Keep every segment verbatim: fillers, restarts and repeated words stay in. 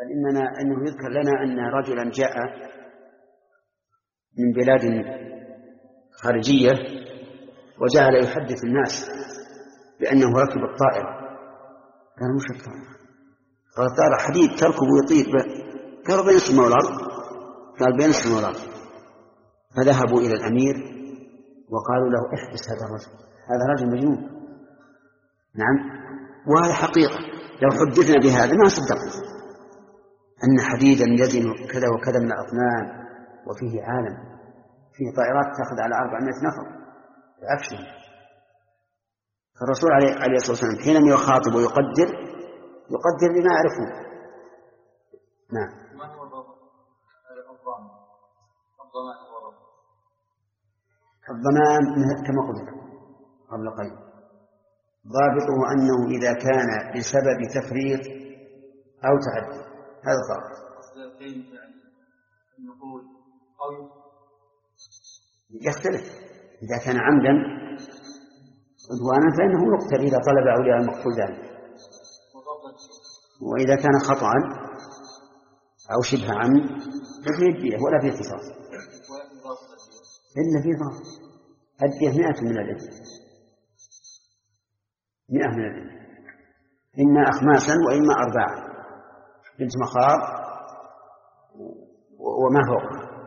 بل إننا أنه يذكر لنا أن رجلا جاء من بلاد خارجية وجعل يحدث الناس بأنه ركب الطائرة. قال مش الطائرة، قال الطائرة حديد تركب ويطير. قالوا بين السماء والأرض، قال بين السماء والأرض. فذهبوا إلى الأمير وقالوا له احبس هذا الرجل، هذا رجل مجنون. نعم، وهذا حقيقة، لو حدثنا بهذا ما صدقنا أن حديدا يزن كذا وكذا من الأطنان وفيه عالم، فيه طائرات تأخذ على أربعمائة نفر أكشن. فالرسول عليه الصلاة والسلام حينما يخاطب ويقدر يقدر لما يعرفه. نعم. ما هو الضمان؟ الضمان هو الضمان كما قلت قبل قليل، ضابطه أنه إذا كان بسبب تفريط أو تعدي، هذا ضابط. يختلف، إذا كان عمدا عدوانا فإنه يقتل إذا طلب أولياء المقتول ذلك، وإذا كان خطأ أو شبه عمد ففي الدية ولا في اختصاص إلا في ضابط. الدية مئة من الإثم، مئة من الإثم، إما أخماسا وإما أربعة، بنت مخاض وما فوق.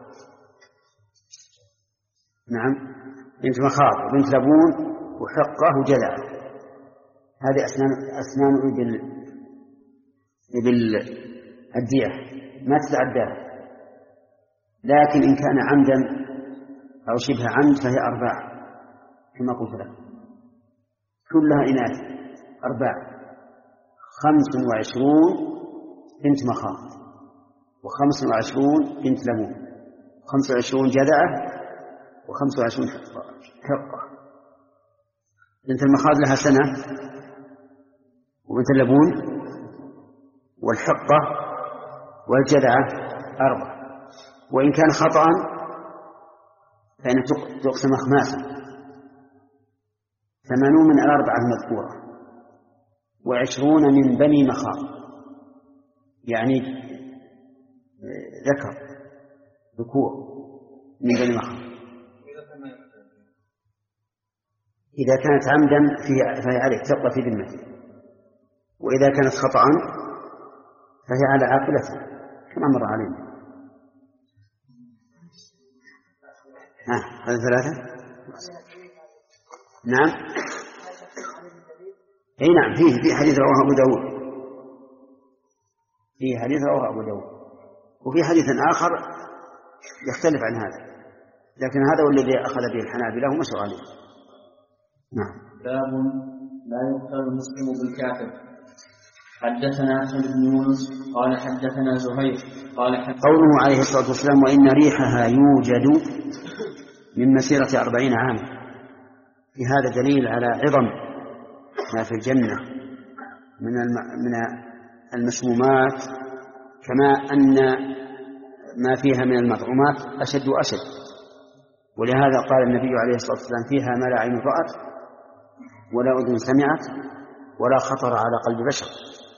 نعم، بنت مخاض وبنت لبون وحقة وجذع، هذه أسنان أسنان إبل إبل الدية ما تتعداها. لكن إن كان عمدا أو شبه عمد فهي أربعة كما قلت لك، كلها إناث أربعة، خمس وعشرون بنت مخاض وخمس وعشرون بنت لبون وخمس وعشرون جذعة وخمس وعشرون حقة. بنت المخاض لها سنة، وبنت اللبون والحقة والجذعة أربعة. وإن كان خطأ فإن تقسم أخماسا، ثمانون من الأربعة المذكورة وعشرون من بني مخاض، يعني ذكر ذكور من بني مخاض. إذا كانت عمدا فهي عليه تبقى في ذمته، وإذا كانت خطأ فهي على عاقلته كما مر علينا. ها هذا ثلاثة. نعم، أي نعم، فيه في حديث رواه أبو داود، في حديث رواه أبو داود، وفي حديث آخر يختلف عن هذا، لكن هذا هو الذي أخذ به الحنابلة ومشوا عليه. نعم. باب لا يقتل المسلم بالكافر. حدثنا أحمد بن يونس قال حدثنا زهير قال حدثنا قوله عليه الصلاة والسلام وإن ريحها يوجد من مسيرة أربعين عاما، في هذا دليل على عظم ما في الجنة من من المسمومات، كما أن ما فيها من المطعومات أشد وأشد. ولهذا قال النبي عليه الصلاة والسلام فيها ما لا عين رأت ولا أذن سمعت ولا خطر على قلب بشر.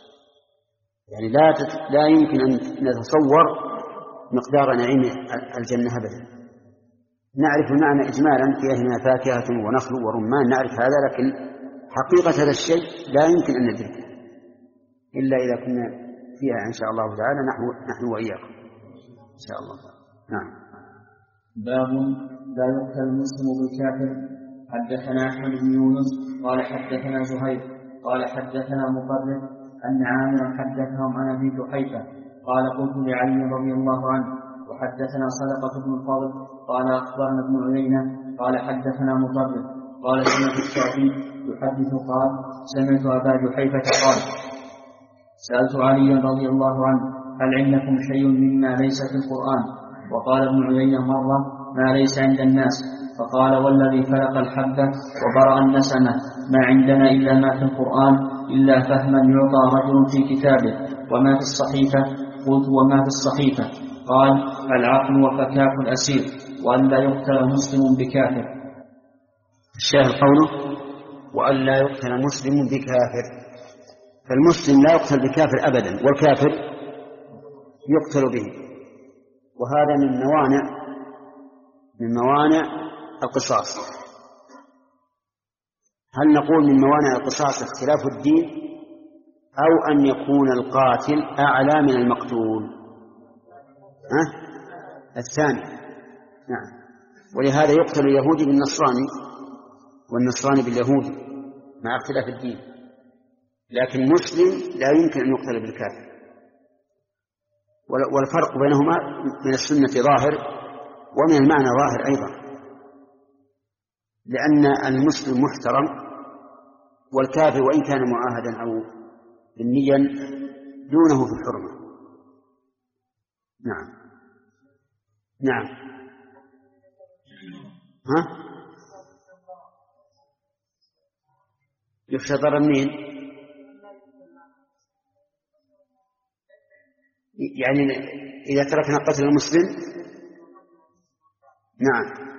يعني لا لا يمكن أن نتصور مقدار نعيم الجنة أبدا. نعرف المعنى إجمالا، فيها هنا فاكهة ونخل ورمان، نعرف هذا، لكن حقيقة هذا الشيء لا يمكن أن ندركه إلا إذا كنا فيها إن شاء الله تعالى نحن نحن وإياكم إن شاء الله. نعم. باب لا يقتل المسلم بالكافر. حدثنا أحمد بن يونس قال حدثنا زهير قال حدثنا مقرر أن عامرا حدثهم عن أبي جحيفة قال قلت لعلي رضي الله عنه وحدثنا صدقة بن الفضل قال أخبرنا ابن عيينة قال حدثنا مقرر قال سمعت الشافعي يحدث قال سمعت أبا جحيفة قال سألت علي رضي الله عنه هل عندكم شيء مما ليس في القرآن؟ وقال ابن عيينة مرة ما ليس عند الناس، فقال والذي فلق الحبة وبرأ النسمة ما عندنا إلا ما في القرآن إلا فهما يعطى رجل في كتابه وما في الصحيفة. قلت وما في الصحيفة؟ قال العقل وفكاك الأسير وأن لا يقتل مسلم بكافر. الشاهد قوله وأن لا يقتل مسلم بكافر، فالمسلم لا يقتل بكافر أبدا، والكافر يقتل به. وهذا من موانع من موانع القصاص. هل نقول من موانع القصاص اختلاف الدين أو أن يكون القاتل أعلى من المقتول؟ ها؟ الثاني. نعم. ولهذا يقتل اليهودي بالنصراني والنصراني باليهودي مع اختلاف الدين، لكن مسلم لا يمكن أن يقتل بالكافر. والفرق بينهما من السنة ظاهر ومن المعنى ظاهر أيضا، لأن المسلم محترم والكافر وإن كان معاهدا أو ذميا دونه في الحرمة. نعم. نعم. ها؟ يخشى ضرر منين؟ يعني إذا تركنا قتل المسلم. نعم.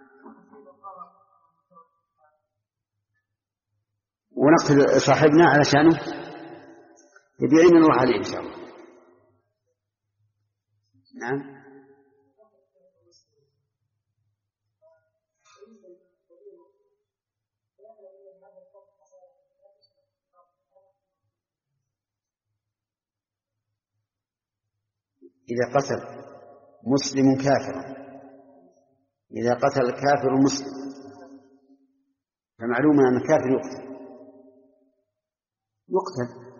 ونقتل صاحبنا علشانه يبيعين الله عليه إن شاء الله. نعم. إذا قتل مسلم كافرا، إذا قتل الكافر مسلم فمعلوم أن الكافر يقتل يقتل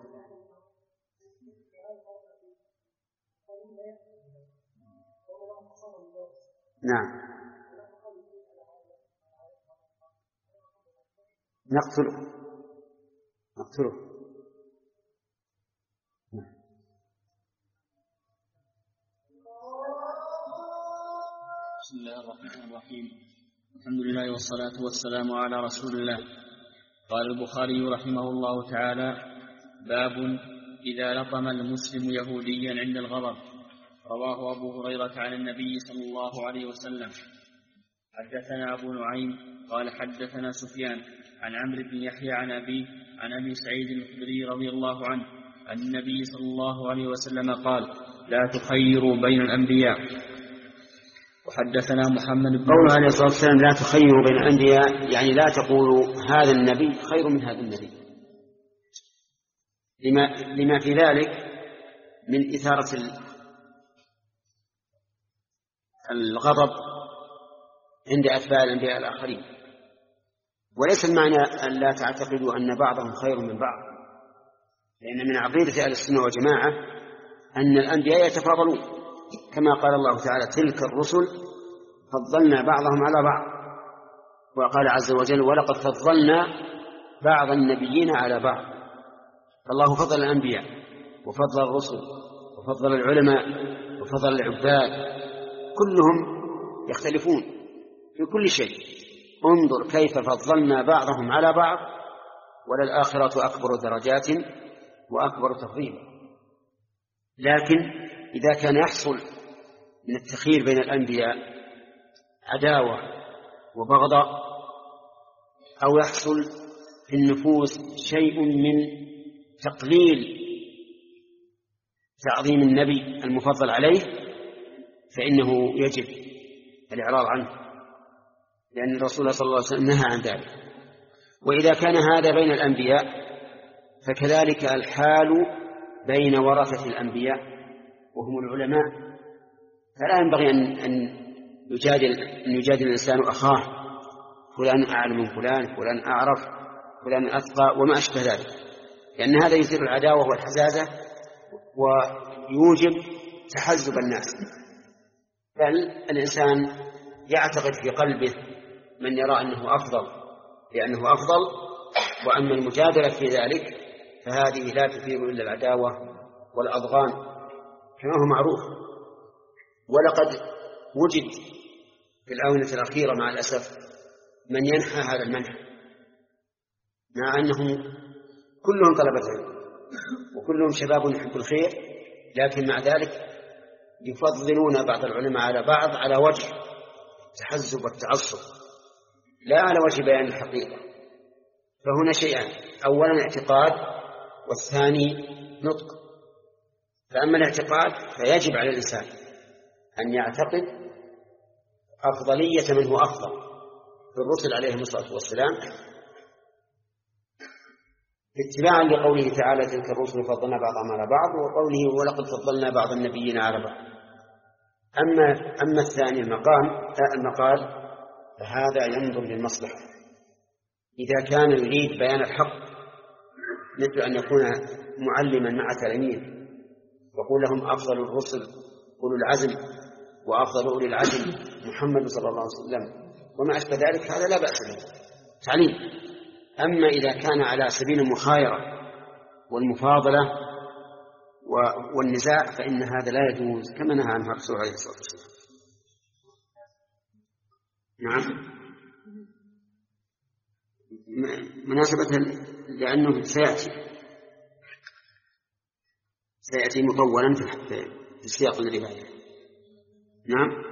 نعم. نقتله نقتله بسم الله الرحمن الرحيم. الحمد لله والصلاة والسلام على رسول الله. قال البخاري رحمه الله تعالى: باب إذا لطم المسلم يهوديا عند الغضب. رواه أبو هريرة عن النبي صلى الله عليه وسلم. حدثنا أبو نعيم قال حدثنا سفيان عن عمرو بن يحيى عن أبي عن أبي سعيد الخدري رضي الله عنه أن النبي صلى الله عليه وسلم قال: لا تخيروا بين الأنبياء. وحدثنا محمد بن قوله عليه الصلاة والسلام: لا تخيروا بين الأنبياء، يعني لا تقولوا هذا النبي خير من هذا النبي، لما, لما في ذلك من إثارة الغضب عند أتباع الأنبياء الآخرين. وليس المعنى أن لا تعتقدوا أن بعضهم خير من بعض، لأن من عقيدة أهل السنة والجماعة أن الأنبياء يتفاضلون، كما قال الله تعالى: تلك الرسل فضلنا بعضهم على بعض. وقال عز وجل: ولقد فضلنا بعض النبيين على بعض. فالله فضل الأنبياء وفضل الرسل وفضل العلماء وفضل العباد، كلهم يختلفون في كل شيء. انظر كيف فضلنا بعضهم على بعض، وللآخرة أكبر درجات وأكبر تفضيلا. لكن إذا كان يحصل من التخيير بين الأنبياء عداوة وبغضاء، أو يحصل في النفوس شيء من تقليل تعظيم النبي المفضل عليه، فإنه يجب الإعراض عنه، لأن الرسول صلى الله عليه وسلم نهى عن ذلك. وإذا كان هذا بين الأنبياء فكذلك الحال بين ورثة الأنبياء وهم العلماء. فلا ينبغي أن, أن, يجادل, أن يجادل الإنسان أخاه: فلان أعلم من فلان، فلان أعرف، فلان أتقى، وما أشبه ذلك، لأن هذا يثير العداوة والحزازة ويوجب تحزب الناس. بل الإنسان يعتقد في قلبه من يرى أنه أفضل لأنه أفضل، وأما المجادلة في ذلك فهذه لا تثير إلا العداوة والأضغان كما هو معروف. ولقد وجد في الآونة الأخيرة مع الأسف من ينحى هذا المنحى، مع أنهم كلهم طلبة علم وكلهم شباب يحب الخير، لكن مع ذلك يفضلون بعض العلماء على بعض على وجه التحزب والتعصب، لا على وجه بيان الحقيقة. فهنا شيئان: أولا اعتقاد، والثاني نطق. فأما الاعتقاد فيجب على الإنسان أن يعتقد أفضلية من هو أفضل في الرسل عليهم الصلاة والسلام اتباعا لقوله تعالى تلك الرسل فضلنا بعضهم على بعض، وقوله ولقد فضلنا بعض النبيين على بعض. أما أما الثاني المقام المقال فهذا ينظر للمصلحة. إذا كان يريد بيان الحق مثل أن يكون معلما مع تلاميذ ويقول لهم أفضل الرسل أولو العزم وأفضل أولي العزم محمد صلى الله عليه وسلم وما أشبه ذلك، هذا لا بأس به تعليم. أما إذا كان على سبيل المخايرة والمفاضلة والنزاع فإن هذا لا يجوز كما نهى عنه الرسول عليه الصلاة والسلام. نعم. مناسبة لأنه سيأتي سيأتي مطولا في السياق الذي بعده. نعم.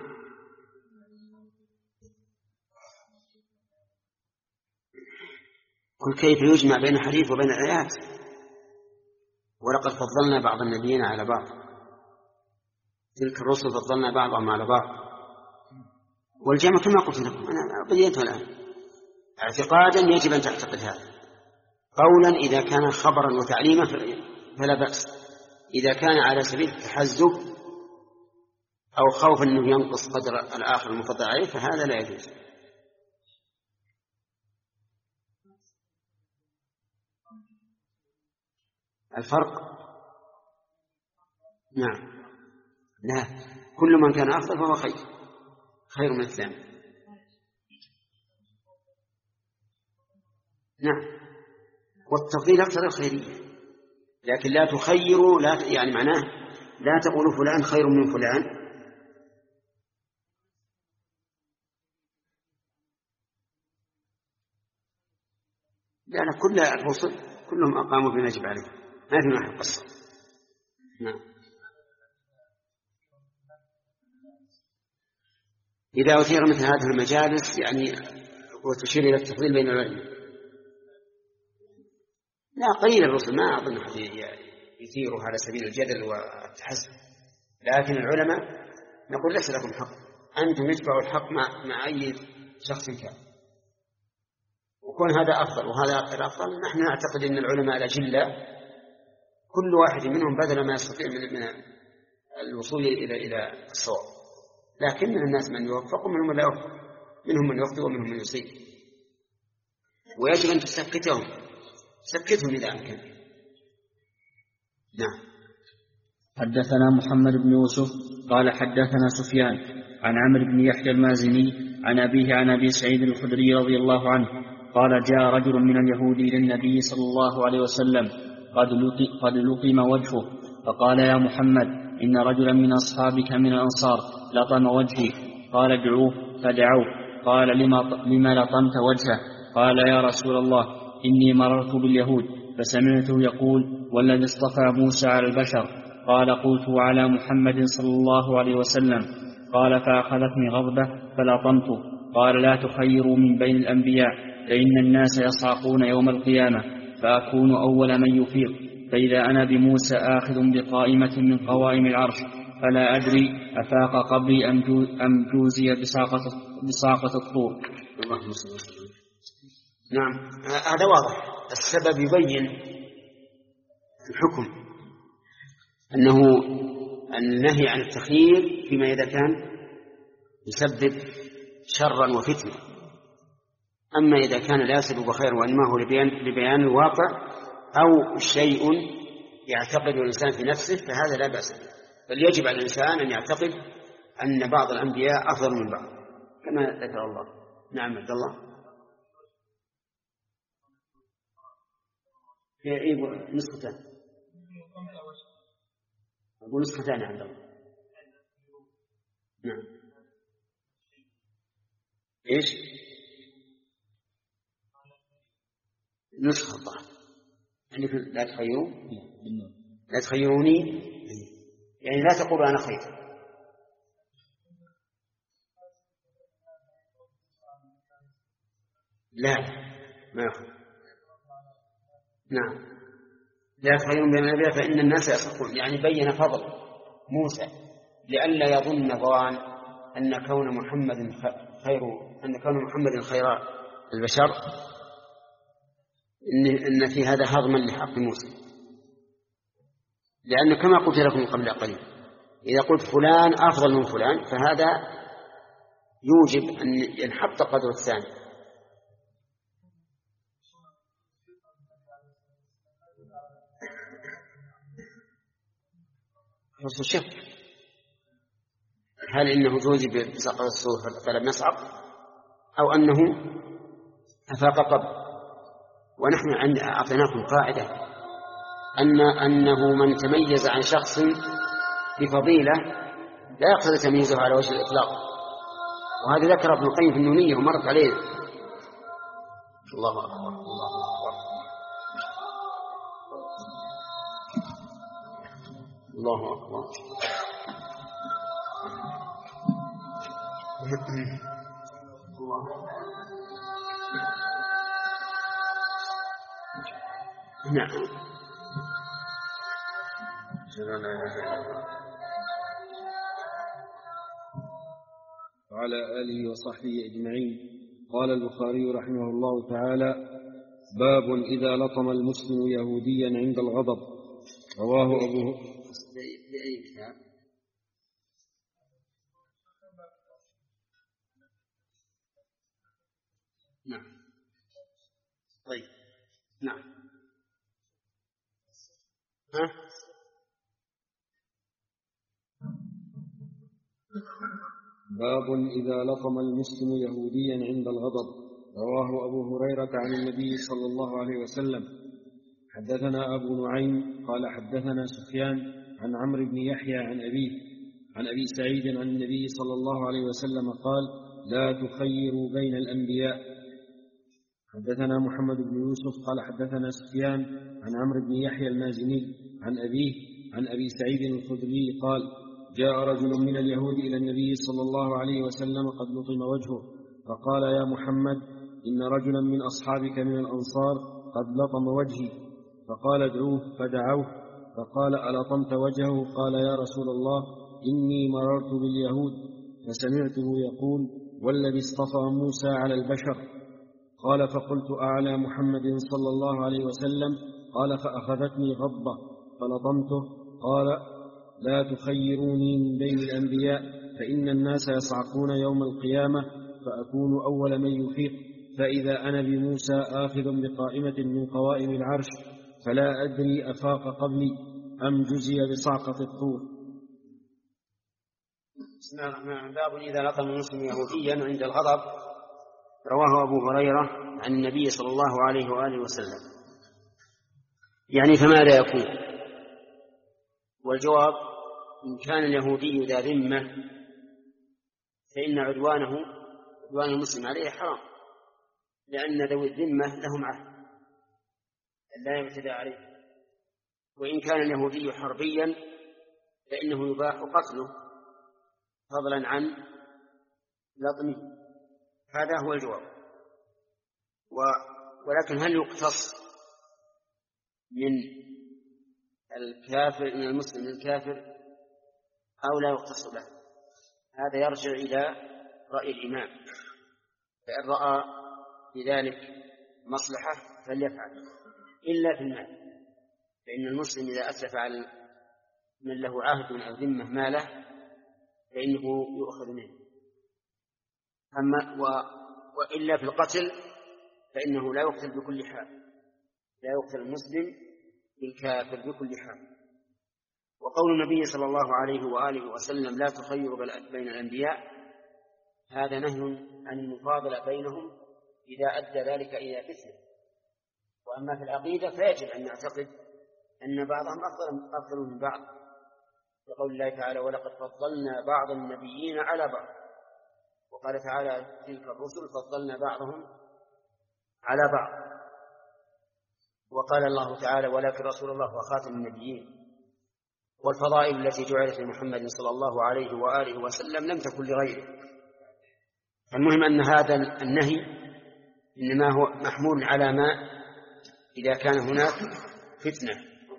قل كيف يجمع بين الحديث وبين الآيات؟ ولقد فضلنا بعض النبيين على بعض، تلك الرسل فضلنا بعضهم على بعض. والجمع كما قلت لكم أنا بينته الآن. اعتقادا يجب أن تعتقد هذا، قولا إذا كان خبرا وتعليما فلا بأس، إذا كان على سبيل التحزب أو خوف أنه ينقص قدر الآخر المفضل عليه فهذا لا يجوز. الفرق نعم، لا، كل من كان أفضل فهو خير خير من الثاني. نعم، والتفضيل أكثر الخيرية، لكن لا تخيروا، لا يعني معناه لا تقولوا فلان خير من فلان، لأن كل الرسل كلهم أقاموا بما يجب عليه، ما في محل قصر. نعم. إذا أثير مثل هذه المجالس يعني وتشير إلى التفضيل بين العلماء، لا قليل الرسل ما أظن أحد يثيره على سبيل الجدل والتحزب، لكن العلماء نقول ليس لكم حق، أنتم اتبعوا الحق مع, مع أي شخص كان، وكون هذا أفضل وهذا أفضل. نحن نعتقد أن العلماء الأجلة كل واحد منهم بذل ما يستطيع من الوصول إلى إلى الصواب، لكن من الناس من يوفق ومنهم من لا يوفق، منهم من يخطئ ومنهم من يصيب، ويجب أن تسكتهم سكتهم إذا أمكن. نعم. حدثنا محمد بن يوسف قال حدثنا سفيان عن عمرو بن يحيى المازني عن أبيه عن أبي سعيد الخدري رضي الله عنه قال جاء رجل من اليهود إلى النبي صلى الله عليه وسلم قد قد لقم وجهه، فقال يا محمد إن رجلا من أصحابك من الأنصار لطم وجهي. قال ادعوه، فدعوه. قال لما, لما لطمت وجهه؟ قال يا رسول الله إني مررت باليهود فسمعته يقول والذي اصطفى موسى على البشر. قال قلت على محمد صلى الله عليه وسلم. قال فأخذتني غضبة فلطمته. قال لا تخيروا من بين الأنبياء فإن الناس يصعقون يوم القيامة فأكون أول من يفيق، فإذا أنا بموسى آخذ بقائمة من قوائم العرش فلا أدري أفاق قبلي أم جوزي بساقة, بساقة الطور. اللهم صل وسلم. نعم، هذا واضح. السبب يبين الحكم أنه النهي عن التخيير فيما إذا كان يسبب شرا وفتنة، أما إذا كان لا يسبب خير وإنما هو لبيان, لبيان الواقع أو شيء يعتقد الإنسان في نفسه فهذا لا بأس به، بل يجب على الإنسان أن يعتقد أن بعض الأنبياء أفضل من بعض كما ذكر الله. نعم عبد الله. في نسختان، أقول نسختان عبد الله. نعم. إيش نسخة الظاهر يعني لا تخيروا لا تخيروني يعني لا تقولوا أنا خير. لا ما يخير. نعم لا تخيرون بين الأنبياء فإن الناس يسخطون، يعني بين فضل موسى لئلا يظن ظان أن كون محمد خير أن كون محمد خير البشر إن, إن في هذا هضما لحق موسى، لأن كما قلت لكم قبل قليل إذا قلت فلان أفضل من فلان فهذا يوجب أن ينحط قدر الثاني. حصل شك، هل إنه جوزي بسقط الصور فلم يصعق أو أنه أفاق قبل؟ ونحن عند أعطيناكم قاعدة أن أنه من تميز عن شخص بفضيلة لا يقصد تمييزه على وجه الإطلاق، وهذا ذكر ابن القيم في النونية ومرت عليه. الله أكبر الله أكبر الله أكبر. نعم وعلى آله وصحبه أجمعين. قال البخاري رحمه الله تعالى: باب إذا لطم المسلم يهوديا عند الغضب. رواه أبو بأي كتاب؟ نعم طيب نعم ها باب إذا لطم المسلم يهوديا عند الغضب. رواه أبو هريرة عن النبي صلى الله عليه وسلم. حدثنا أبو نعيم قال حدثنا سفيان عن عمرو بن يحيى عن أبيه عن أبي سعيد عن النبي صلى الله عليه وسلم قال: لا تخيروا بين الأنبياء. حدثنا محمد بن يوسف قال حدثنا سفيان عن عمرو بن يحيى المازني عن أبيه عن أبي سعيد الخدري قال: جاء رجل من اليهود إلى النبي صلى الله عليه وسلم قد لطم وجهه، فقال: يا محمد، إن رجلا من أصحابك من الأنصار قد لطم وجهي. فقال: ادعوه. فدعوه فقال: ألطمت وجهه؟ قال: يا رسول الله، إني مررت باليهود فسمعته يقول: والذي اصطفى موسى على البشر. قال: فقلت: أعلى محمد صلى الله عليه وسلم؟ قال: فأخذتني غضبة فلطمته. قال: لا تخيروني من بين الأنبياء، فإن الناس يصعقون يوم القيامة فأكون أول من يفيق، فإذا أنا بموسى آخذ بقائمة من قوائم العرش، فلا أدري أفاق قبلي أم جزي بصعقة الطور. بسم الله الرحمن الرحيم. باب إذا لطم المسلم يهوديا عند الغضب. رواه أبو هريرة عن النبي صلى الله عليه وآله وسلم. يعني فماذا يكون؟ والجواب: إن كان اليهودي ذا ذمة فإن عدوانه عدوان المسلم عليه حرام، لأن ذوي الذمة لهم عهد لا يعتدى عليه. وإن كان اليهودي حربيا فإنه يباح قتله فضلا عن لطمه. هذا هو الجواب. و... ولكن هل يقتص من الكافر من المسلم للكافر أو لا يقتص له؟ هذا يرجع إلى رأي الإمام، فإن رأى بذلك مصلحة فليفعل، إلا في المال، فإن المسلم إذا أتلف على من له عهد أو ذمة ماله فإنه يؤخذ منه. أما و... وإلا في القتل فإنه لا يقتل بكل حال، لا يقتل المسلم بالكافر بكل حال. وقول النبي صلى الله عليه وآله وسلم: لا تخير بين الأنبياء، هذا نهي عن المفاضلة بينهم إذا أدى ذلك إلى فتنة. وأما في العقيدة فيجب أن نعتقد أن بعضهم أفضل من بعض، يقول الله تعالى: ولقد فضلنا بعض النبيين على بعض. وقال تعالى: تلك الرسل فضلنا بعضهم على بعض. وقال الله تعالى: ولكن رسول الله وخاتم النبيين. والفضائل التي جعلت لمحمد صلى الله عليه وآله وسلم لم تكن لغيره. المهم أن هذا النهي إنما هو محمول على ما إذا كان هناك فتنة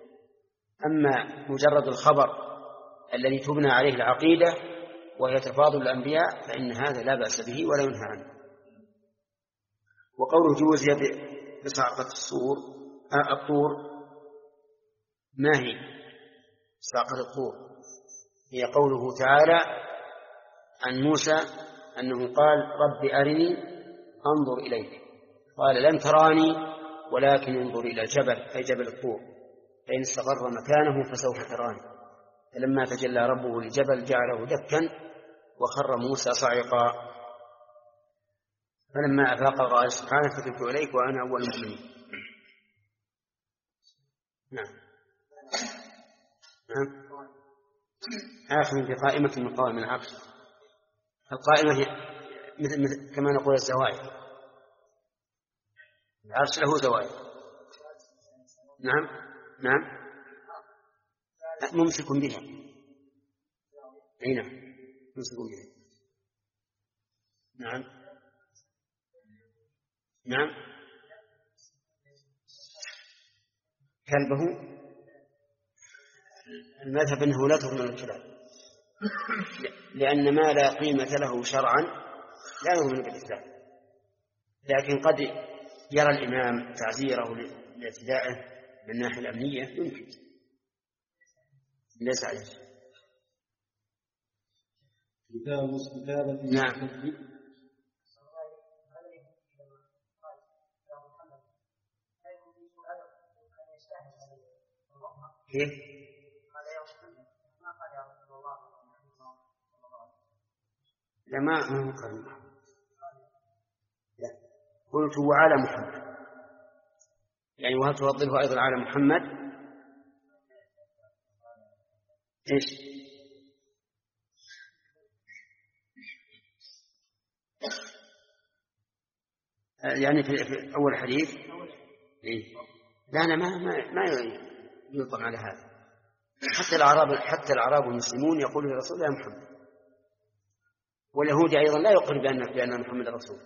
أما مجرد الخبر الذي تبنى عليه العقيدة وهي تفاضل الأنبياء فإن هذا لا بأس به ولا ينهى عنه. وقوله جوزي بصعقة الصور الطور ما هي صعقة الطور؟ هي قوله تعالى عن موسى أنه قال رب أرني أنظر إليك، قال لن تراني ولكن انظر إلى الجبل أي جبل الطور فإن استقر مكانه فسوف تراني. فلما تجلى ربه للجبل جعله دكا وخر موسى صعقا، فلما أفاق قال سبحانه فتبت إليك وأنا أول المؤمنين. نعم نعم آخر في قائمة من قوائم العقل. القائمة هي مثل, مثل كما نقول الزوايا، العرش له زوايا. نعم نعم ممسك بها. أي نعم ممسك بها. نعم نعم كلبه المذهب أنه لا تضمن الكلاب، لأن ما لا قيمة له شرعا لا يضمن بالإسلام، لكن قد يرى الإمام تعزيره لاعتدائه من الناحية الأمنية يمكن ليس عليه. كتاب استتابة. نعم كيف؟ لا ما هو قريب. قلت وعلى محمد، يعني وهل تفضله أيضا على محمد؟ إيش؟ يعني في, في أول حديث إيه؟ لا أنا ما ما ما يطلق على هذا. حتى الأعراب حتى الأعراب المسلمون يقولون لرسول الله محمد، واليهود أيضا لا يقر بأن بأن محمد رسول.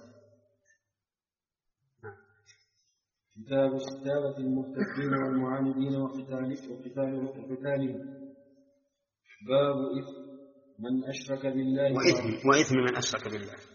كتاب استتابة المرتدين والمعاندين وقتالهم. باب إثم من أشرك بالله وإثم, وإثم من أشرك بالله.